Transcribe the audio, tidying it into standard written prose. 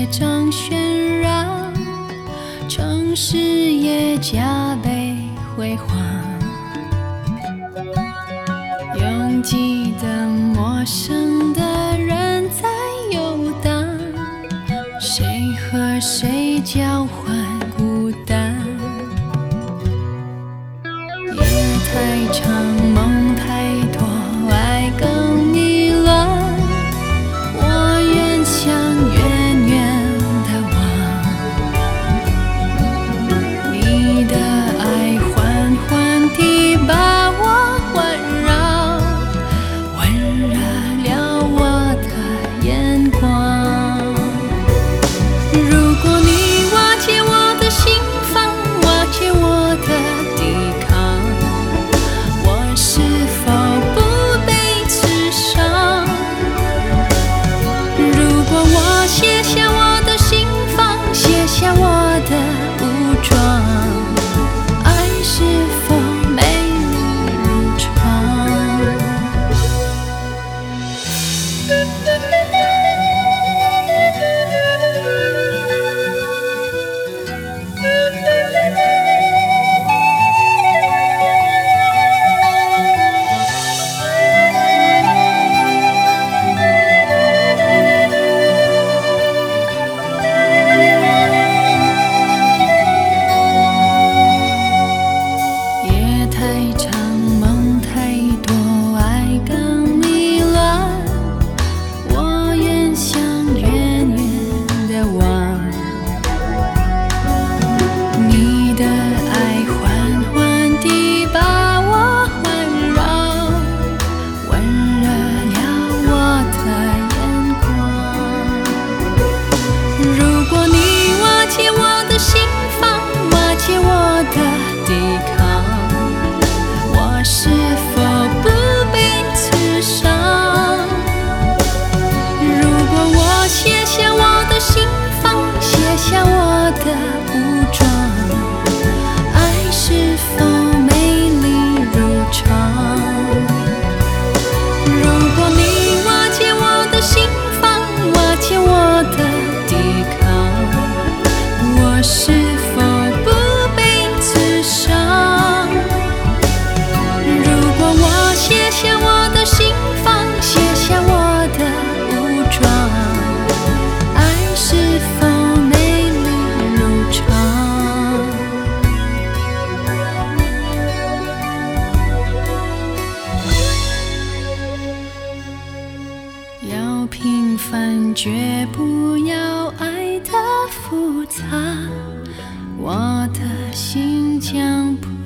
业障喧扰，城市也加倍辉煌。拥挤的陌生的人在游荡，谁和谁交换孤单？夜太长，梦太多，爱更迷乱，我愿想远远地望，你的爱缓缓地把我环绕，温热了我的眼光。如果你瓦解我的心房，瓦解我的抵抗，我是否不被刺伤？如果我卸下我的心防，卸下我的武装，爱是否美丽如常？夜太长，梦太多，爱更迷乱，我愿想远远地望，你的爱缓缓地把我环绕，温热了我的眼光。如果你瓦解我的心房，瓦解我的抵抗，我是否不被刺伤？如果我卸下我的心防，卸下我的武装，爱是否美丽如常？如果你瓦解我的心防，瓦解我的抵抗，我是否不被刺伤？如果我卸下我的心防，卸下我的武装，爱是否美丽如常？要平凡，绝不要爱的复杂，我的心将不